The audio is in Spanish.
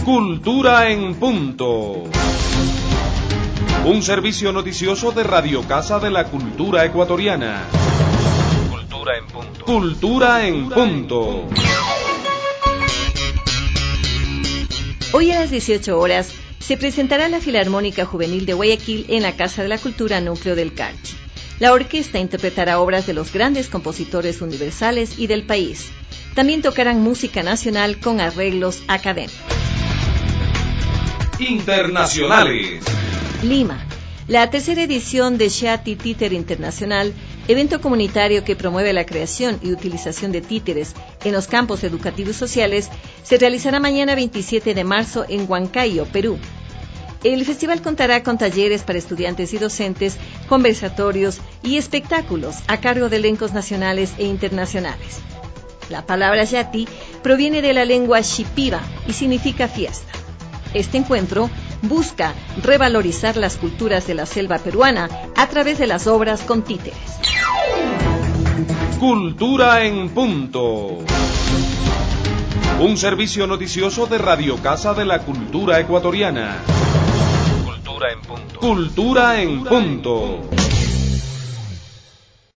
Cultura en Punto. Un servicio noticioso de Radio Casa de la Cultura Ecuatoriana. Cultura en Punto. Cultura en Punto. Hoy a las 18 horas se presentará la Filarmónica Juvenil de Guayaquil en la Casa de la Cultura Núcleo del Carchi. La orquesta interpretará obras de los grandes compositores universales y del país. También tocarán música nacional con arreglos académicos. Internacionales. Lima. La tercera edición de Shati Títer Internacional, evento comunitario que promueve la creación y utilización de títeres en los campos educativos y sociales, se realizará mañana 27 de marzo en Huancayo, Perú. El festival contará con talleres para estudiantes y docentes, conversatorios y espectáculos a cargo de elencos nacionales e internacionales. La palabra Yati proviene de la lengua shipira y significa fiesta. Este encuentro busca revalorizar las culturas de la selva peruana a través de las obras con títeres. Cultura en Punto. Un servicio noticioso de Radio Casa de la Cultura Ecuatoriana. Cultura en Punto. Cultura en Punto.